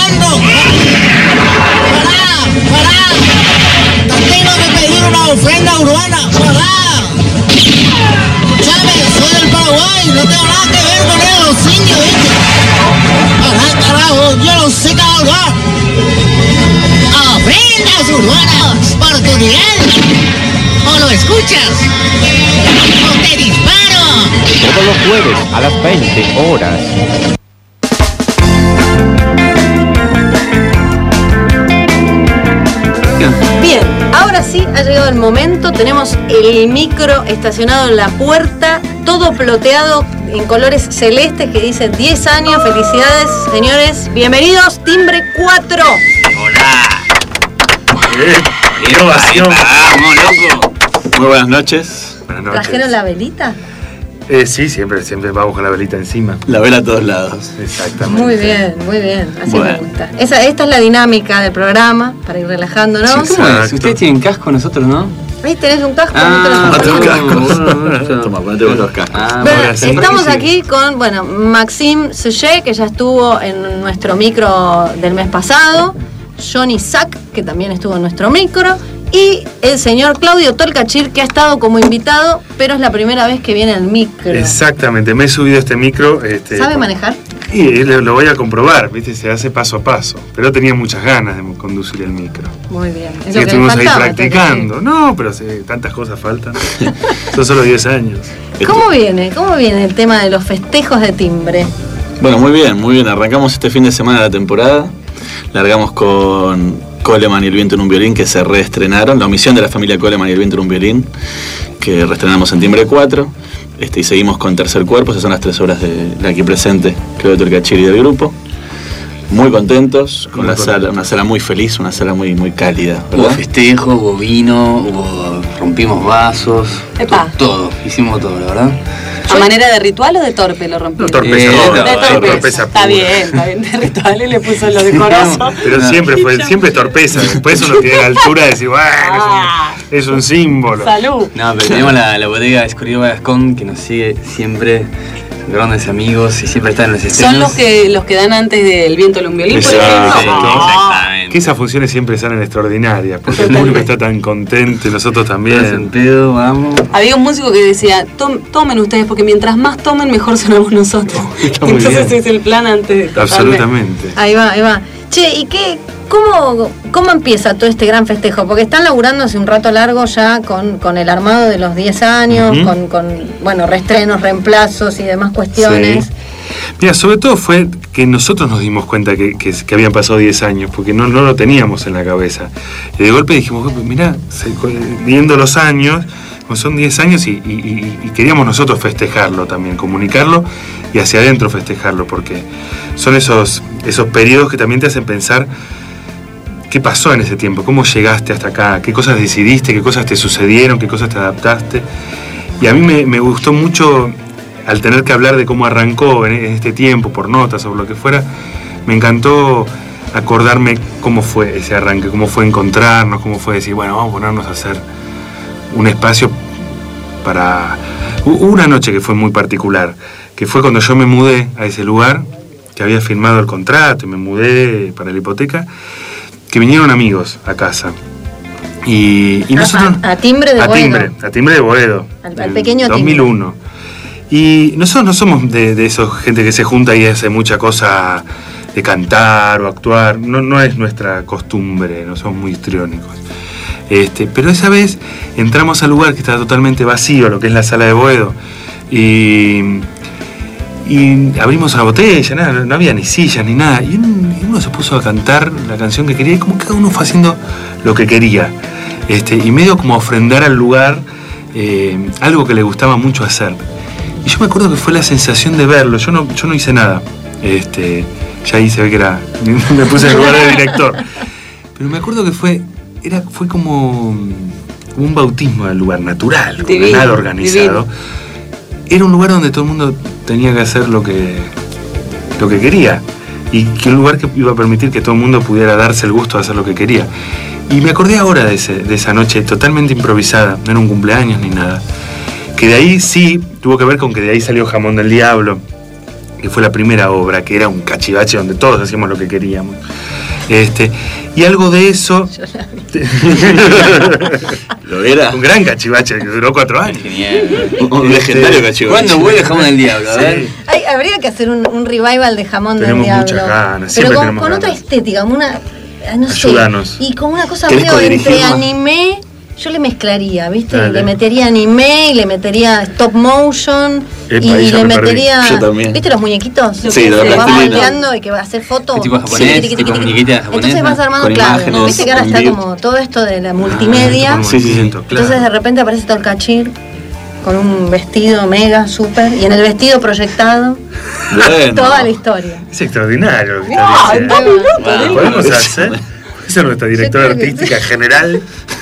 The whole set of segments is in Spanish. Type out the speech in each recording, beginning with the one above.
grabando. ¡Pará! Te tengo que pedir una ofrenda urbana. ¡Pará! Escuchame, soy del Paraguay, no tengo nada que ver con los indios, ¿viste? ¡Pará, carajo! Yo no sé cabalgar. ¡Ofrendas urbanas por tu nivel! ¿O lo escuchas? ¡O te disparo! Todos los jueves a las 20 horas. Bien, ahora sí ha llegado el momento. Tenemos el micro estacionado en la puerta, todo ploteado en colores celestes que dice 10 años. Felicidades, señores. Bienvenidos, Timbre 4. Hola. Innovación. Vamos, loco. Muy buenas noches. Buenas noches. ¿Trajeron la velita? Sí, siempre vamos con la velita encima. La vela a todos lados. Exactamente. Muy bien. Así Bueno. me gusta. Esta es la dinámica del programa, para ir relajándonos. Sí, ¿Cómo es? Exacto. Ustedes tienen casco, nosotros no. Ahí tenés un casco, Ah, no te lo ponete pongo. un casco. Toma, ponete vos los cascos. Bueno, Ahora sí. estamos Sí. aquí con, Maxime Suchet, que ya estuvo en nuestro micro del mes pasado, Johnny Sack, que también estuvo en nuestro micro, y el señor Claudio Tolcachir, que ha estado como invitado, pero es la primera vez que viene al micro. Exactamente, me he subido a este micro. ¿Sabe manejar? Y lo voy a comprobar, ¿viste? Se hace paso a paso. Pero tenía muchas ganas de conducir el micro. Muy bien. Es Así lo que que le estuvimos ahí faltaba, practicando. No, pero tantas cosas faltan. Son solo 10 años. ¿Cómo viene el tema de los festejos de timbre? Bueno, muy bien. Arrancamos este fin de semana la temporada. Largamos con Coleman y el viento en un violín, que se reestrenaron. La omisión de la familia Coleman y el viento en un violín, que reestrenamos en Timbre 4. Y seguimos con Tercer Cuerpo. Esas son las 3 obras de aquí presente, Claudio Tolcachir y del grupo. Muy contentos con la sala, una sala muy feliz, una sala muy, muy cálida, Hubo ¿verdad? festejo, hubo vino, rompimos vasos. Epa. Todo, hicimos todo, la verdad. ¿A manera de ritual o de torpe lo rompí? No, torpeza, De torpeza Está pura. bien, de ritual y le puso lo decoroso. Pero siempre es torpeza. Después uno tiene la altura de decir, bueno, es un símbolo. Salud. No, pero tenemos la bodega Escoriba Gascón, que nos sigue siempre, grandes amigos, y siempre están en los estrenos. Son los que dan antes del viento en un violín, por Exacto. ejemplo. Exactamente. Que esas funciones siempre salen extraordinarias, porque el público está tan contento y nosotros Todos en también. pedo, vamos. Había un músico que decía, tomen ustedes, porque mientras más tomen, mejor sonamos nosotros. Está muy Entonces bien. es el plan antes de tocarme. Absolutamente. Ahí va. Che, ¿y cómo empieza todo este gran festejo? Porque están laburando hace un rato largo ya con el armado de los 10 años, Ujú. con reestrenos, reemplazos y demás cuestiones. Sí. Mira, sobre todo fue que nosotros nos dimos cuenta que habían pasado 10 años, porque no lo teníamos en la cabeza. Y de golpe dijimos, mirá, viendo los años, pues son 10 años y queríamos nosotros festejarlo también, comunicarlo y hacia adentro festejarlo, porque son esos periodos que también te hacen pensar qué pasó en ese tiempo, cómo llegaste hasta acá, qué cosas decidiste, qué cosas te sucedieron, qué cosas te adaptaste. Y a mí me gustó mucho, al tener que hablar de cómo arrancó en este tiempo, por notas o por lo que fuera, me encantó acordarme cómo fue ese arranque, cómo fue encontrarnos, cómo fue decir, bueno, vamos a ponernos a hacer un espacio para... Hubo una noche que fue muy particular, que fue cuando yo me mudé a ese lugar, que había firmado el contrato y me mudé para la hipoteca, que vinieron amigos a casa. Y nosotros... A Timbre de Boedo. A Timbre de Boedo. Al pequeño 2001. Y nosotros no somos de esos gente que se junta y hace mucha cosa de cantar o actuar. No es nuestra costumbre, no somos muy histriónicos. Pero esa vez entramos al lugar que estaba totalmente vacío, lo que es la sala de Boedo. Y abrimos una botella, nada, no había ni sillas ni nada. Y uno se puso a cantar la canción que quería y como cada uno fue haciendo lo que quería. Y medio como ofrendar al lugar algo que le gustaba mucho hacer. Y yo me acuerdo que fue la sensación de verlo. Yo no hice nada. Ya ahí se ve que me puse en el lugar de director. Pero me acuerdo que fue como un bautismo del lugar, natural, Divino, nada organizado. divino. Era un lugar donde todo el mundo tenía que hacer lo que quería. Y que un lugar que iba a permitir que todo el mundo pudiera darse el gusto de hacer lo que quería. Y me acordé ahora de esa noche totalmente improvisada, no era un cumpleaños ni nada. Que de ahí sí tuvo que ver con que de ahí salió Jamón del Diablo, que fue la primera obra, que era un cachivache donde todos hacíamos lo que queríamos. Y algo de eso... ¿Lo era? Un gran cachivache que duró 4 años. Genial. Un legendario cachivache. ¿Cuándo vuelve Jamón del Diablo? A ver. Habría que hacer un revival de Jamón del Tenemos Diablo. muchas ganas, pero siempre con, tenemos con otra ganas. estética, como una... No sé. Ayúdanos. Y con una cosa ¿Querés medio entre codirigirlo? anime... Yo le mezclaría, ¿viste? Dale. Le metería anime y le metería stop motion. Epa, y ahí ya le me perdí. metería... Yo también. ¿Viste los muñequitos? Sí, que la se va plastilina. moldeando y que va a hacer fotos. Tipo japonés, tipo muñequita japonesa. Entonces vas armando, con claro. imágenes, Viste que ahora en está vivo. como todo esto de la multimedia. Como Sí, sí, sí. movimiento, claro. Entonces de repente aparece Tolkachir con un vestido mega, súper, y en el vestido proyectado Bueno. toda la historia. Es extraordinario lo que está diciendo. Wow. Lo podemos hacer. Esa es nuestra directora Yo creo que artística general.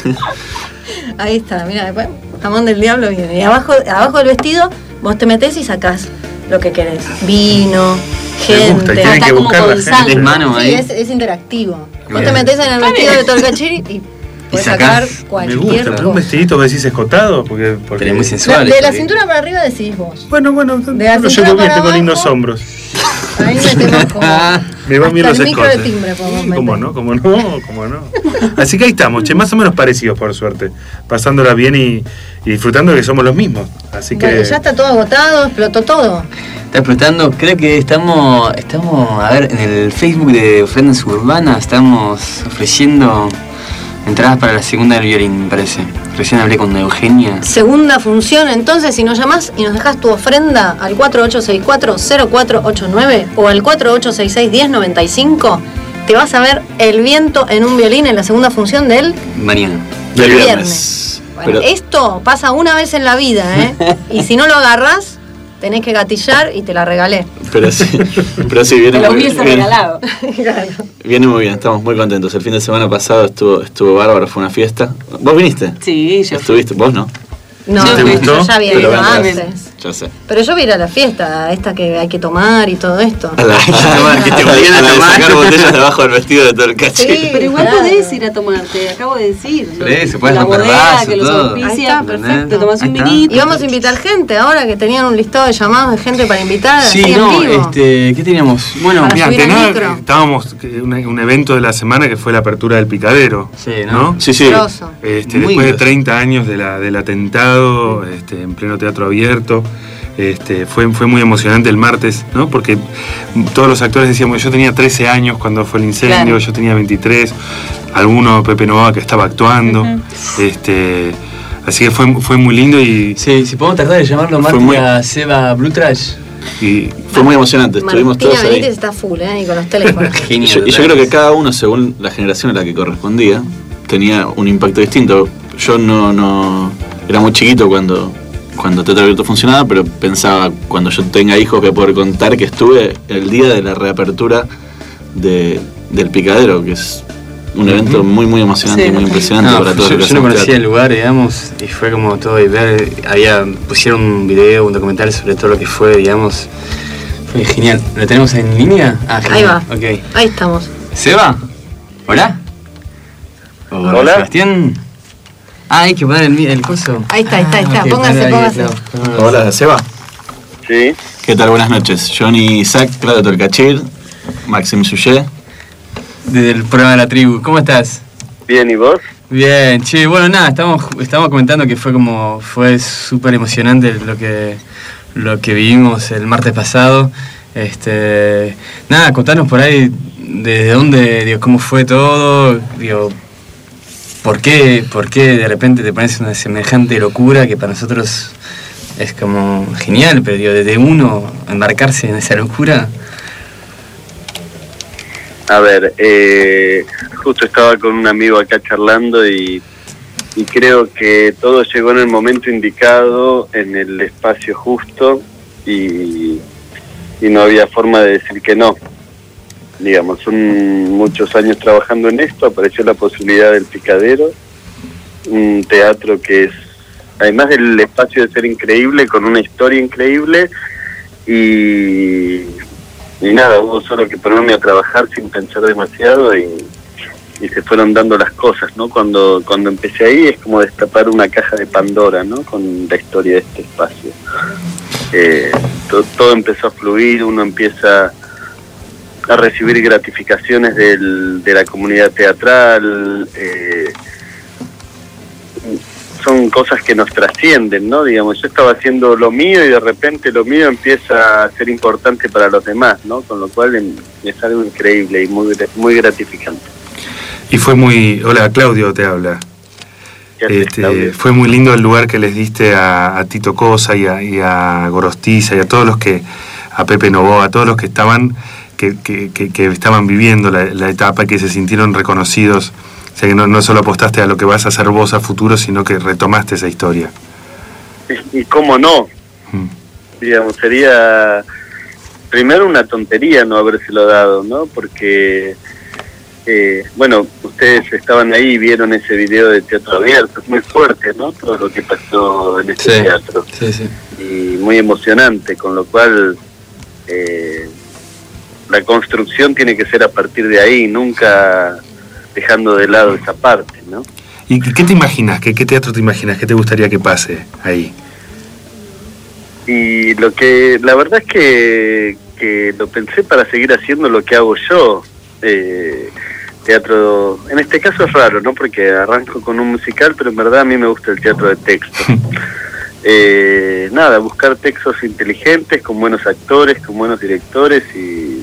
Ahí está, mira, después Jamón del Diablo viene. Y abajo del vestido vos te metés y sacás lo que querés. Vino, Me gusta, y gente. tienen que Está como buscar la con gente. sangre. Es mano Sí, ahí. es interactivo. Vos Bien. te metés en el vestido de Tolkachir y puedes sacar sacás. Me cualquier gusta, pero un cosa. vestidito que decís escotado, porque Pero es muy De sensual. la esto, cintura para arriba decidís vos. bueno, De la lo cintura llevo bien, para tengo abajo. lindos hombros. Ahí metemos como... Me van bien hasta los el micro de escotes. timbre podemos Sí, meter. cómo no. Así que ahí estamos, che, más o menos parecidos por suerte. Pasándola bien y disfrutando de que somos los mismos. Así que... Bueno, ya está todo agotado, explotó todo. Está explotando, creo que estamos, a ver, en el Facebook de Ofrendas Urbanas estamos ofreciendo entradas para la segunda del violín, me parece. Recién hablé con Eugenia. Segunda función, entonces, si nos llamás y nos dejás tu ofrenda al 4864-0489 o al 4866-1095, te vas a ver El viento en un violín en la segunda función del Mañana. Del viernes. viernes. Bueno, Pero- esto pasa una vez en la vida, ¿eh? Y si no lo agarrás, tenés que gatillar y te la regalé. Pero sí, viene Te lo muy hubiese bien. regalado. Claro. Viene muy bien, estamos muy contentos. El fin de semana pasado estuvo bárbaro, fue una fiesta. ¿Vos viniste? Sí, yo fui. ¿Estuviste? ¿Vos no? No, ¿Te yo gustó? ya había Pero ido bueno, antes. Ya sé. Pero yo voy a ir a la fiesta, esta que hay que tomar y todo esto. A la, que te obligan a la de tomar. sacar botellas debajo del vestido de todo el caché. Sí. Pero igual Claro. podés ir a tomarte, acabo de decir. Por eso, puedes la romper bodega vaso, que los todo. auspicia. Ahí está, perfecto. Te tomás un Ahí está. vinito. Y vamos a invitar gente ahora que tenían un listado de llamados de gente para invitar. Sí, así no, en vivo. ¿qué teníamos? Bueno, Para Mira, subir ante al nada, micro. estábamos un evento de la semana que fue la apertura del Picadero. Sí, ¿no? Sí, sí. Grosso. Muy Después de grosso. 30 años del atentado, en pleno teatro abierto, fue muy emocionante el martes, ¿no? Porque todos los actores decíamos, yo tenía 13 años cuando fue el incendio, Claro. yo tenía 23, alguno, Pepe Novoa, que estaba actuando, así que fue muy lindo y Sí, si podemos tratar de llamarlo Fue Marti muy- a Seba Blue Trash. Fue muy emocionante, estuvimos Martina todos ahí. Benítez está full, y con los teléfonos. Y Genial. yo creo que cada uno, según la generación a la que correspondía, tenía un impacto distinto. Yo no era muy chiquito cuando Teatro Abierto funcionaba, pero pensaba, cuando yo tenga hijos, voy a poder contar que estuve el día de la reapertura del Picadero, que es un evento muy emocionante Sí. y muy impresionante No, para todos yo los que no hacemos conocía el teatro. lugar, digamos, y fue como todo y ver, pusieron un video, un documental sobre todo lo que fue, digamos. Fue genial. ¿Lo tenemos en línea? Ah, Ahí genial. va. Ok. Ahí estamos. ¿Seba? ¿Hola? Hola. ¿Sebastián? Ah, hay que poner el coso. Ahí está. ok, Póngase, ahí, póngase. claro. Hola, Seba. Sí, ¿Qué tal? Buenas noches. Johnny Isaac, Claudio Tolkachir, Maxim Sujet. Desde el programa de la tribu. ¿Cómo estás? bien, ¿y vos? Bien, che, bueno, nada, estamos comentando que fue súper emocionante lo que vivimos el martes pasado. Nada, contanos por ahí desde dónde, digo, cómo fue todo, digo, por qué de repente te parece una semejante locura que para nosotros es como genial, pero digo, desde uno embarcarse en esa locura. A ver, justo estaba con un amigo acá charlando y creo que todo llegó en el momento indicado, en el espacio justo y no había forma de decir que no. Digamos, son muchos años trabajando en esto, apareció la posibilidad del Picadero, un teatro que es, además del espacio de ser increíble, con una historia increíble y nada, hubo solo que ponerme a trabajar sin pensar demasiado y se fueron dando las cosas, ¿no? Cuando empecé ahí es como destapar una caja de Pandora, ¿no? Con la historia de este espacio. todo empezó a fluir, uno empieza a recibir gratificaciones de la comunidad teatral, son cosas que nos trascienden, ¿no? Digamos, yo estaba haciendo lo mío y de repente lo mío empieza a ser importante para los demás, ¿no? Con lo cual es algo increíble y muy gratificante. Y fue muy... Hola, Claudio te habla. Fue muy lindo el lugar que les diste a Tito Cosa y a Gorostiza y a todos los que... a Pepe Novoa, a todos los que estaban... que estaban viviendo la etapa y que se sintieron reconocidos. O sea, que no solo apostaste a lo que vas a hacer vos a futuro, sino que retomaste esa historia. Y cómo no. Digamos, sería primero una tontería no habérselo dado, ¿no? Porque, bueno, ustedes estaban ahí y vieron ese video de teatro abierto. Es muy fuerte, ¿no? Todo lo que pasó en este teatro. Sí, sí. Y muy emocionante, con lo cual... la construcción tiene que ser a partir de ahí, nunca dejando de lado esa parte, ¿no? ¿Y qué te imaginas? ¿Qué teatro te imaginas? ¿Qué te gustaría que pase ahí? Y la verdad es que lo pensé para seguir haciendo lo que hago yo. Teatro, en este caso es raro, ¿no? Porque arranco con un musical, pero en verdad a mí me gusta el teatro de texto. Nada, buscar textos inteligentes, con buenos actores, con buenos directores y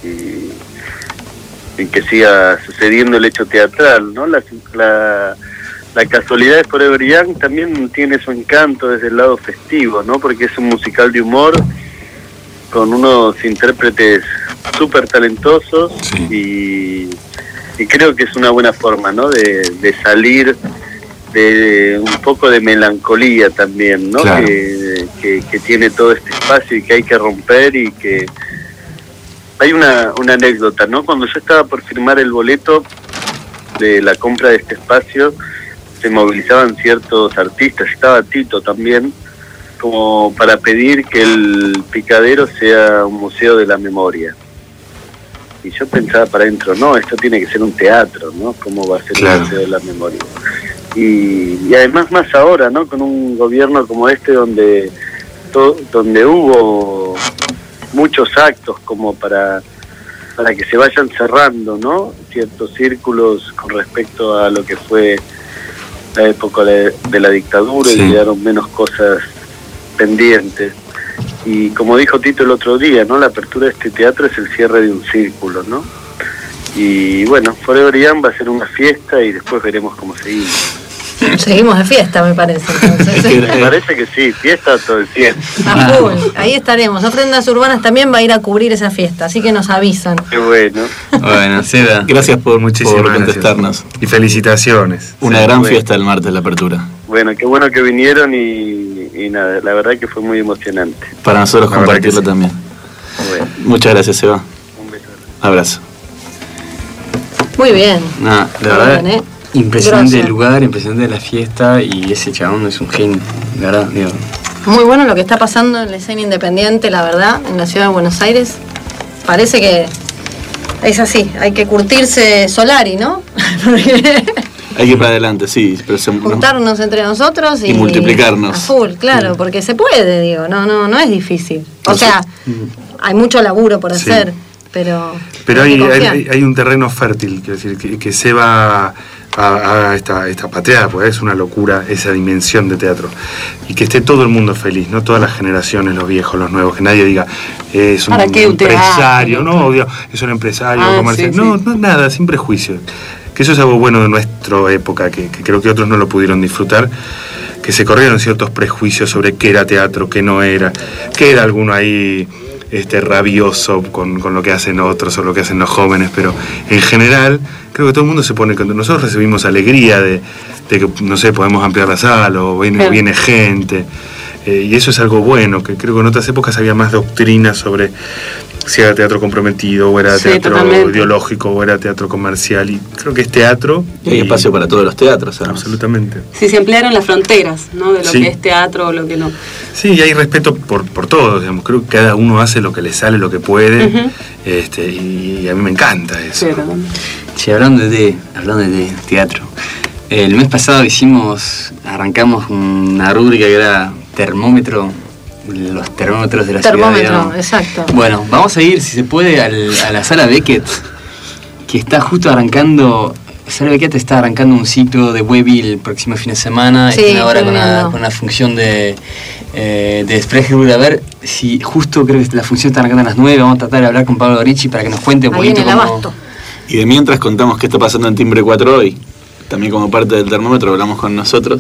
que siga sucediendo el hecho teatral, ¿no? La casualidad de Forever Young también tiene su encanto desde el lado festivo, ¿no? Porque es un musical de humor con unos intérpretes súper talentosos y creo que es una buena forma, ¿no? De salir de un poco de melancolía también, ¿no? Claro. Que tiene todo este espacio y que hay que romper y que... Hay una anécdota, ¿no? Cuando yo estaba por firmar el boleto de la compra de este espacio, se movilizaban ciertos artistas, estaba Tito también, como para pedir que el Picadero sea un museo de la memoria. Y yo pensaba para adentro, no, esto tiene que ser un teatro, ¿no? ¿Cómo va a ser un museo de la memoria? Y además más ahora, ¿no? Con un gobierno como este donde hubo muchos actos como para que se vayan cerrando, ¿no? Ciertos círculos con respecto a lo que fue la época de la dictadura y quedaron menos cosas pendientes. Y como dijo Tito el otro día, ¿no? La apertura de este teatro es el cierre de un círculo, ¿no? Y bueno, Forever Young va a ser una fiesta y después veremos cómo seguimos. Seguimos de fiesta, me parece. Entonces. Me parece que sí, fiesta todo el tiempo. A full, ahí estaremos. Ofrendas Urbanas también va a ir a cubrir esa fiesta, así que nos avisan. Qué bueno. Bueno, Seda. Gracias por contestarnos. Gracias. Y felicitaciones. Una gran fiesta el martes, la apertura. Bueno, qué bueno que vinieron y nada, la verdad que fue muy emocionante. Para nosotros compartirlo también. Bueno. Muchas gracias, Seba. Un beso. Abrazo. Muy bien. Nada, la Muy verdad, bien, impresionante Grosso. el lugar, impresionante la fiesta y ese chabón es un genio, la verdad, digo. Muy bueno lo que está pasando en la escena independiente, la verdad, en la ciudad de Buenos Aires. Parece que es así, hay que curtirse Solari, ¿no? Hay que ir para adelante, sí, pero juntarnos entre nosotros y multiplicarnos. A full, claro, porque se puede, digo, no es difícil. O sea, hay mucho laburo por hacer, pero hay un terreno fértil, quiero decir, que se va a esta pateada, porque es una locura esa dimensión de teatro. Y que esté todo el mundo feliz, no todas las generaciones, los viejos, los nuevos, que nadie diga, es un empresario, no, es un empresario comercial. Sí, no, nada, sin prejuicios. Que eso es algo bueno de nuestra época, que creo que otros no lo pudieron disfrutar, que se corrieron ciertos prejuicios sobre qué era teatro, qué no era, que era alguno ahí rabioso con lo que hacen otros o lo que hacen los jóvenes, pero en general creo que todo el mundo se pone contento. Nosotros recibimos alegría de que, no sé, podemos ampliar la sala o viene gente, y eso es algo bueno, que creo que en otras épocas había más doctrina sobre si era teatro comprometido o era teatro ideológico o era teatro comercial, y creo que es teatro y hay espacio para todos los teatros, además. Absolutamente. Sí, se ampliaron las fronteras, ¿no? De lo que es teatro o lo que no. Sí, y hay respeto por todos, digamos. Creo que cada uno hace lo que le sale, lo que puede, y a mí me encanta eso. Sí, hablando de teatro, el mes pasado arrancamos una rúbrica que era termómetro los termómetros de la ciudad. Termómetro, exacto. Bueno, vamos a ir, si se puede, a la sala Beckett, que está justo arrancando. La sala Beckett está arrancando un ciclo de Webby el próximo fin de semana. Sí, están ahora estoy viendo. con una función de Sprecher. A ver si justo creo que la función está arrancando a las 9. Vamos a tratar de hablar con Pablo Ricci para que nos cuente un Ahí en poquito el cómo. Abasto. Y de mientras contamos qué está pasando en Timbre 4 hoy. También como parte del termómetro hablamos con nosotros.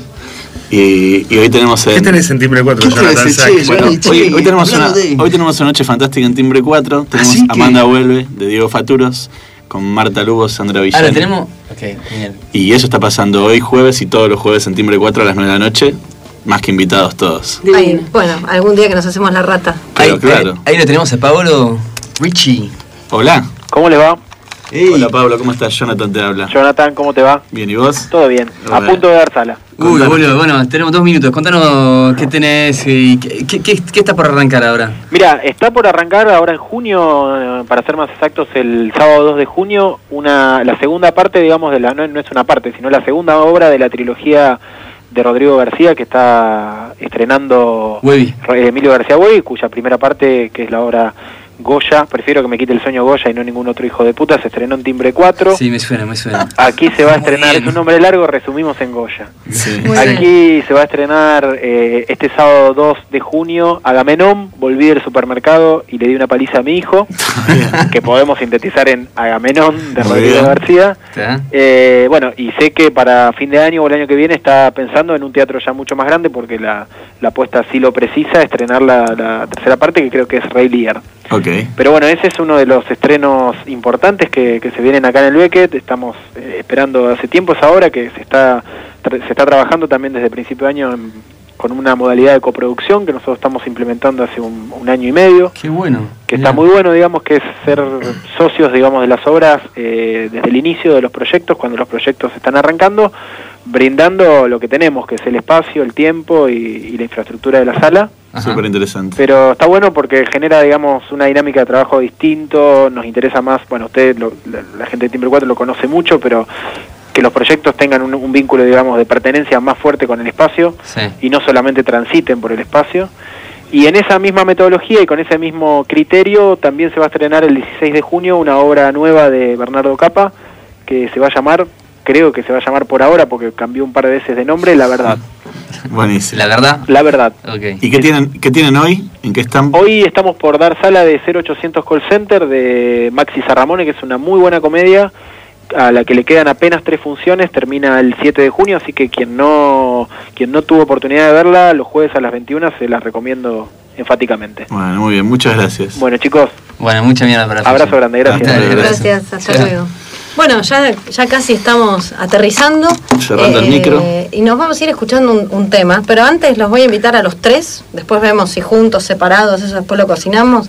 Y hoy tenemos ¿Qué tenés en Timbre 4, ¿Qué Jonathan tenés, Sack? che? Bueno, Che, hoy tenemos hablando hoy tenemos una noche fantástica en Timbre 4. Tenemos Así que- Amanda Vuelve, de Diego Faturos, con Marta Lugo, Sandra Ah, Villani. lo tenemos. Ok, genial. Y eso está pasando hoy jueves y todos los jueves en Timbre 4 a las 9 de la noche. Más que invitados todos. Ahí, bueno, algún día que nos hacemos la rata. Pero claro. Ahí lo tenemos a Pablo Ricci. Hola. ¿Cómo le va? Hola Pablo, ¿cómo estás? Jonathan te habla. Jonathan, ¿cómo te va? Bien, ¿y vos? Todo bien. A Hola. punto de dar sala. Uy, Contanos. boludo, bueno, tenemos 2 minutos. Contanos qué tenés y qué está por arrancar ahora. Mira, está por arrancar ahora en junio, para ser más exactos, el sábado 2 de junio, la segunda parte, digamos, no es una parte, sino la segunda obra de la trilogía de Rodrigo García que está estrenando Webby. Emilio García Webby, cuya primera parte, que es la obra Goya, prefiero que me quite el sueño Goya y no ningún otro hijo de puta, se estrenó en Timbre 4. Sí, me suena. Aquí se va a Muy estrenar, bien. es un nombre largo, resumimos en Goya. Sí. Muy bien. Aquí se va a estrenar este sábado 2 de junio Agamenón. Volví del supermercado y le di una paliza a mi hijo, que podemos sintetizar en Agamenón de Muy Rodrigo bien. García. ¿Está? Bueno, y sé que para fin de año o el año que viene está pensando en un teatro ya mucho más grande, porque la apuesta así lo precisa, estrenar la tercera parte, que creo que es Rey Lear. Ok. Pero bueno, ese es uno de los estrenos importantes que se vienen acá en el Beckett. Estamos esperando hace tiempo esa obra, que se está trabajando también desde principio de año con una modalidad de coproducción que nosotros estamos implementando hace un año y medio, Qué bueno. que está muy bueno, digamos, que es ser socios, digamos, de las obras desde el inicio de los proyectos, cuando los proyectos están arrancando, brindando lo que tenemos, que es el espacio, el tiempo y la infraestructura de la sala. Ajá. Súper interesante. Pero está bueno porque genera, digamos, una dinámica de trabajo distinto, nos interesa más, bueno, usted, la gente de Timbre 4 lo conoce mucho, pero que los proyectos tengan un vínculo, digamos, de pertenencia más fuerte con el espacio Sí. y no solamente transiten por el espacio. Y en esa misma metodología y con ese mismo criterio también se va a estrenar el 16 de junio una obra nueva de Bernardo Capa que se va a llamar, creo que se va a llamar por ahora porque cambió un par de veces de nombre, La Verdad. Buenísimo. La verdad. La Verdad. Ok. ¿Y qué tienen hoy? ¿En qué están? Hoy estamos por dar sala de 0800 Call Center de Maxi Sarramone, que es una muy buena comedia a la que le quedan apenas 3 funciones, termina el 7 de junio, así que quien no tuvo oportunidad de verla, los jueves a las 21 se las recomiendo enfáticamente. Bueno, muy bien, muchas gracias. Bueno, chicos, Bueno, mucha mierda para abrazo grande, gracias. Hasta luego. Gracias, hasta Chao. luego. Bueno, ya casi estamos aterrizando. Cerrando el micro. Y nos vamos a ir escuchando un tema, pero antes los voy a invitar a los 3, después vemos si juntos, separados, eso después lo cocinamos.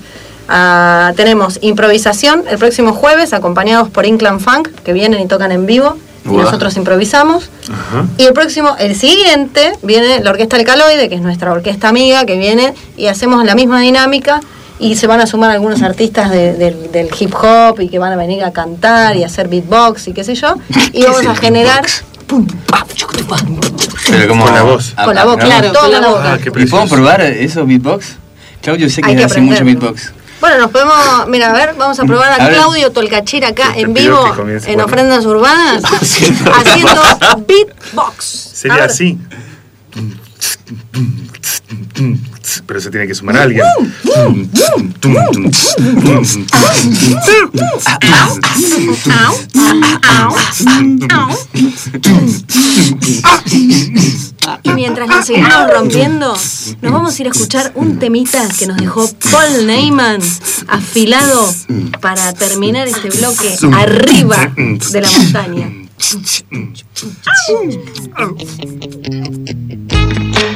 Tenemos improvisación el próximo jueves, acompañados por Inclan Funk, que vienen y tocan en vivo, y Guau. nosotros improvisamos. Ajá. Y el siguiente, viene la Orquesta Alcaloide, que es nuestra orquesta amiga, que viene y hacemos la misma dinámica, y se van a sumar algunos artistas del hip hop, y que van a venir a cantar y a hacer beatbox y qué sé yo, y ¿Qué vamos es a el generar... Pero como Con la voz. Con la voz, claro, Con la toda la boca. boca. Ah, qué ¿Y puedo precioso. probar esos beatbox? Claudio, sé que Hay que hace mucho aprenderlo. beatbox. Bueno, nos podemos, mira, a ver, vamos a probar a A ver. Claudio Tolcachir acá Te en pido vivo, que comience, en bueno. Ofrendas Urbanas, haciendo beatbox. A Sería ver. así. Pero se tiene que sumar alguien. Y mientras nos seguimos rompiendo, nos vamos a ir a escuchar un temita que nos dejó Paul Neyman, afilado para terminar este bloque arriba de la montaña.